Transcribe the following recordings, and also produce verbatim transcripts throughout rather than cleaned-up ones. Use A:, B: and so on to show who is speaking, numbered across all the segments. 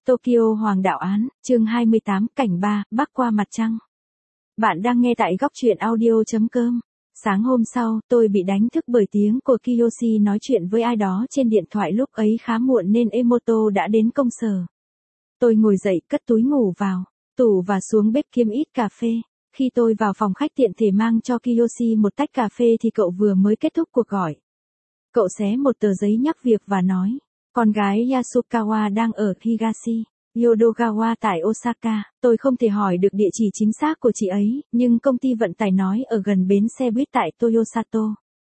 A: Tokyo Hoàng đạo án, chương hai mươi tám, cảnh ba, bắc qua mặt trăng. Bạn đang nghe tại góc truyện audio chấm com. Sáng hôm sau, tôi bị đánh thức bởi tiếng của Kiyoshi nói chuyện với ai đó trên điện thoại, lúc ấy khá muộn nên Emoto đã đến công sở. Tôi ngồi dậy, cất túi ngủ vào tủ và xuống bếp kiếm ít cà phê. Khi tôi vào phòng khách tiện thể mang cho Kiyoshi một tách cà phê thì cậu vừa mới kết thúc cuộc gọi. Cậu xé một tờ giấy nhắc việc và nói, con gái Yasukawa đang ở Higashi Yodogawa tại Osaka. Tôi không thể hỏi được địa chỉ chính xác của chị ấy, nhưng công ty vận tải nói ở gần bến xe buýt tại Toyosato.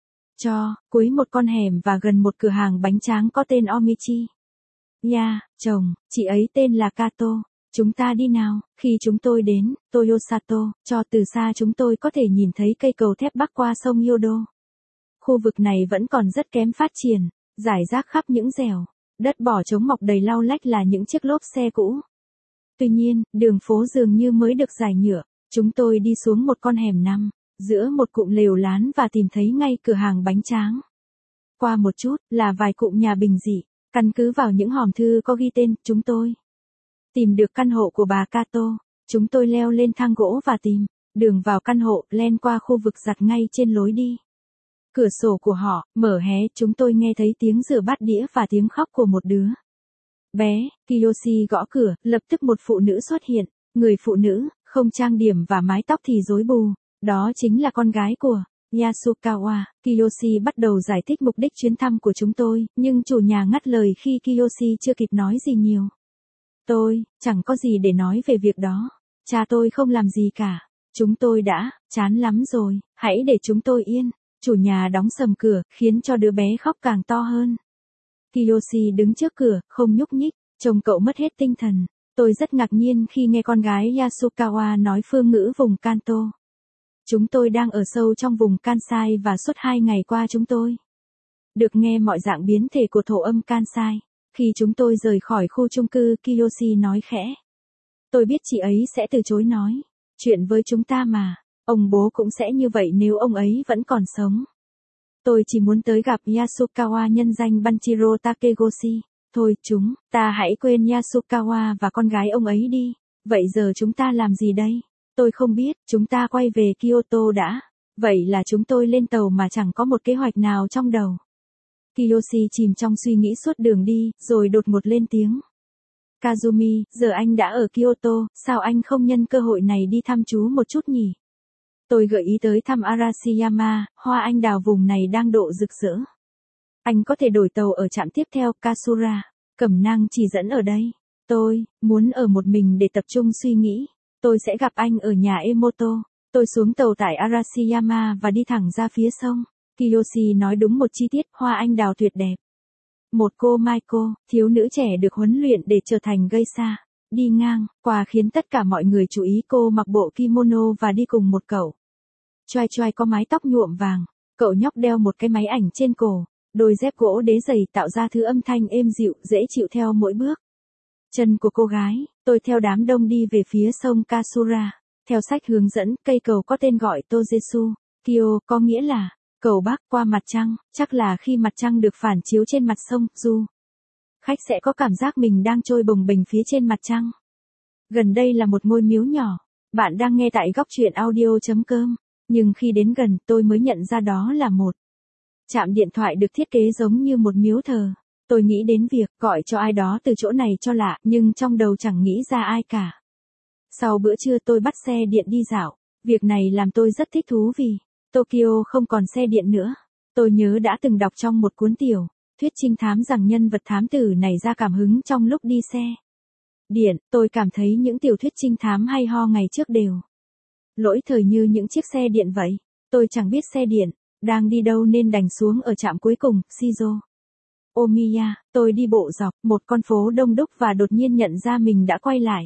A: Cho, cuối một con hẻm và gần một cửa hàng bánh tráng có tên Omichi. Ya, chồng, chị ấy tên là Kato. Chúng ta đi nào. Khi chúng tôi đến Toyosato, cho từ xa chúng tôi có thể nhìn thấy cây cầu thép bắc qua sông Yodo. Khu vực này vẫn còn rất kém phát triển, rải rác khắp những dẻo đất bỏ trống mọc đầy lau lách là những chiếc lốp xe cũ. Tuy nhiên, đường phố dường như mới được rải nhựa. Chúng tôi đi xuống một con hẻm nằm giữa một cụm lều lán và tìm thấy ngay cửa hàng bánh tráng. Qua một chút là vài cụm nhà bình dị. Căn cứ vào những hòm thư có ghi tên, chúng tôi tìm được căn hộ của bà Kato. Chúng tôi leo lên thang gỗ và tìm đường vào căn hộ, len qua khu vực giặt ngay trên lối đi. Cửa sổ của họ mở hé, chúng tôi nghe thấy tiếng rửa bát đĩa và tiếng khóc của một đứa bé. Kiyoshi gõ cửa, lập tức một phụ nữ xuất hiện. Người phụ nữ không trang điểm và mái tóc thì rối bù. Đó chính là con gái của Yasukawa. Kiyoshi bắt đầu giải thích mục đích chuyến thăm của chúng tôi, nhưng chủ nhà ngắt lời khi Kiyoshi chưa kịp nói gì nhiều. Tôi chẳng có gì để nói về việc đó. Cha tôi không làm gì cả. Chúng tôi đã chán lắm rồi, hãy để chúng tôi yên. Chủ nhà đóng sầm cửa, khiến cho đứa bé khóc càng to hơn. Kiyoshi đứng trước cửa, không nhúc nhích, trông cậu mất hết tinh thần. Tôi rất ngạc nhiên khi nghe con gái Yasukawa nói phương ngữ vùng Kanto. Chúng tôi đang ở sâu trong vùng Kansai và suốt hai ngày qua chúng tôi được nghe mọi dạng biến thể của thổ âm Kansai. Khi chúng tôi rời khỏi khu chung cư, Kiyoshi nói khẽ. Tôi biết chị ấy sẽ từ chối nói chuyện với chúng ta mà. Ông bố cũng sẽ như vậy nếu ông ấy vẫn còn sống. Tôi chỉ muốn tới gặp Yasukawa nhân danh Banchiro Takegoshi. Thôi chúng ta hãy quên Yasukawa và con gái ông ấy đi. Vậy giờ chúng ta làm gì đây? Tôi không biết, chúng ta quay về Kyoto đã. Vậy là chúng tôi lên tàu mà chẳng có một kế hoạch nào trong đầu. Kiyoshi chìm trong suy nghĩ suốt đường đi, rồi đột ngột lên tiếng. Kazumi, giờ anh đã ở Kyoto, sao anh không nhân cơ hội này đi thăm chú một chút nhỉ? Tôi gợi ý tới thăm Arashiyama, hoa anh đào vùng này đang độ rực rỡ. Anh có thể đổi tàu ở trạm tiếp theo Kasura. Cẩm nang chỉ dẫn ở đây. Tôi muốn ở một mình để tập trung suy nghĩ. Tôi sẽ gặp anh ở nhà Emoto. Tôi xuống tàu tại Arashiyama và đi thẳng ra phía sông. Kiyoshi nói đúng một chi tiết, hoa anh đào tuyệt đẹp. Một cô Maiko, thiếu nữ trẻ được huấn luyện để trở thành geisha, đi ngang qua khiến tất cả mọi người chú ý. Cô mặc bộ kimono và đi cùng một cậu choai choai có mái tóc nhuộm vàng. Cậu nhóc đeo một cái máy ảnh trên cổ, đôi dép gỗ đế dày tạo ra thứ âm thanh êm dịu, dễ chịu theo mỗi bước chân của cô gái. Tôi theo đám đông đi về phía sông Kasura. Theo sách hướng dẫn, cây cầu có tên gọi Tojetsu Kyo, có nghĩa là cầu bắc qua mặt trăng. Chắc là khi mặt trăng được phản chiếu trên mặt sông, du khách sẽ có cảm giác mình đang trôi bồng bềnh phía trên mặt trăng. Gần đây là một ngôi miếu nhỏ. Bạn đang nghe tại góc truyện audio chấm com. Nhưng khi đến gần, tôi mới nhận ra đó là một trạm điện thoại được thiết kế giống như một miếu thờ. Tôi nghĩ đến việc gọi cho ai đó từ chỗ này cho lạ, nhưng trong đầu chẳng nghĩ ra ai cả. Sau bữa trưa tôi bắt xe điện đi dạo. Việc này làm tôi rất thích thú vì Tokyo không còn xe điện nữa. Tôi nhớ đã từng đọc trong một cuốn tiểu thuyết trinh thám rằng nhân vật thám tử này ra cảm hứng trong lúc đi xe điện. Tôi cảm thấy những tiểu thuyết trinh thám hay ho ngày trước đều lỗi thời như những chiếc xe điện vậy. Tôi chẳng biết xe điện đang đi đâu nên đành xuống ở trạm cuối cùng, Shizo Omiya. Tôi đi bộ dọc một con phố đông đúc và đột nhiên nhận ra mình đã quay lại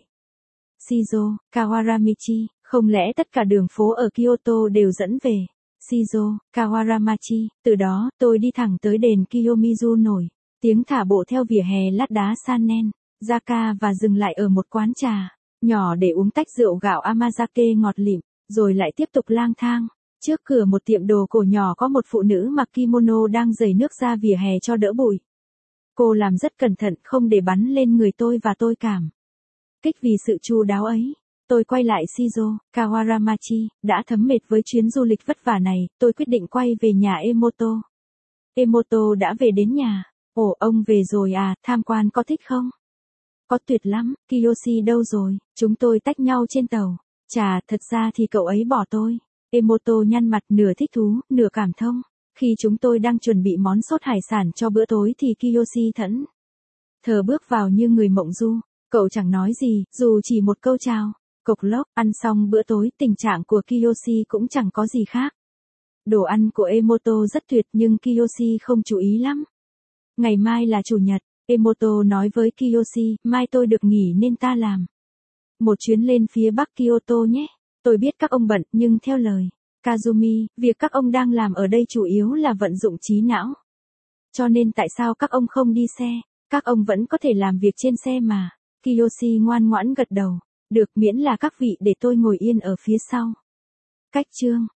A: Shizo Kawaramachi. Không lẽ tất cả đường phố ở Kyoto đều dẫn về Shizo Kawaramachi? Từ đó, tôi đi thẳng tới đền Kiyomizu nổi tiếng thả bộ theo vỉa hè lát đá Sanen, Zaka và dừng lại ở một quán trà nhỏ để uống tách rượu gạo Amazake ngọt lịm, rồi lại tiếp tục lang thang. Trước cửa một tiệm đồ cổ nhỏ có một phụ nữ mặc kimono đang rầy nước ra vỉa hè cho đỡ bụi. Cô làm rất cẩn thận không để bắn lên người tôi và tôi cảm kích vì sự chu đáo ấy. Tôi quay lại Shizuo, Kawaramachi, đã thấm mệt với chuyến du lịch vất vả này, tôi quyết định quay về nhà Emoto. Emoto đã về đến nhà. Ồ, ông về rồi à, tham quan có thích không? Có tuyệt lắm, Kiyoshi đâu rồi? Chúng tôi tách nhau trên tàu. Chà, thật ra thì cậu ấy bỏ tôi. Emoto nhăn mặt nửa thích thú, nửa cảm thông. Khi chúng tôi đang chuẩn bị món sốt hải sản cho bữa tối thì Kiyoshi thẫn thờ bước vào như người mộng du. Cậu chẳng nói gì, dù chỉ một câu chào. Cộc lốc, ăn xong bữa tối, tình trạng của Kiyoshi cũng chẳng có gì khác. Đồ ăn của Emoto rất tuyệt nhưng Kiyoshi không chú ý lắm. Ngày mai là chủ nhật, Emoto nói với Kiyoshi, mai tôi được nghỉ nên ta làm một chuyến lên phía bắc Kyoto nhé. Tôi biết các ông bận nhưng theo lời Kazumi, việc các ông đang làm ở đây chủ yếu là vận dụng trí não. Cho nên tại sao các ông không đi xe? Các ông vẫn có thể làm việc trên xe mà. Kiyoshi ngoan ngoãn gật đầu. Được, miễn là các vị để tôi ngồi yên ở phía sau. Cách chương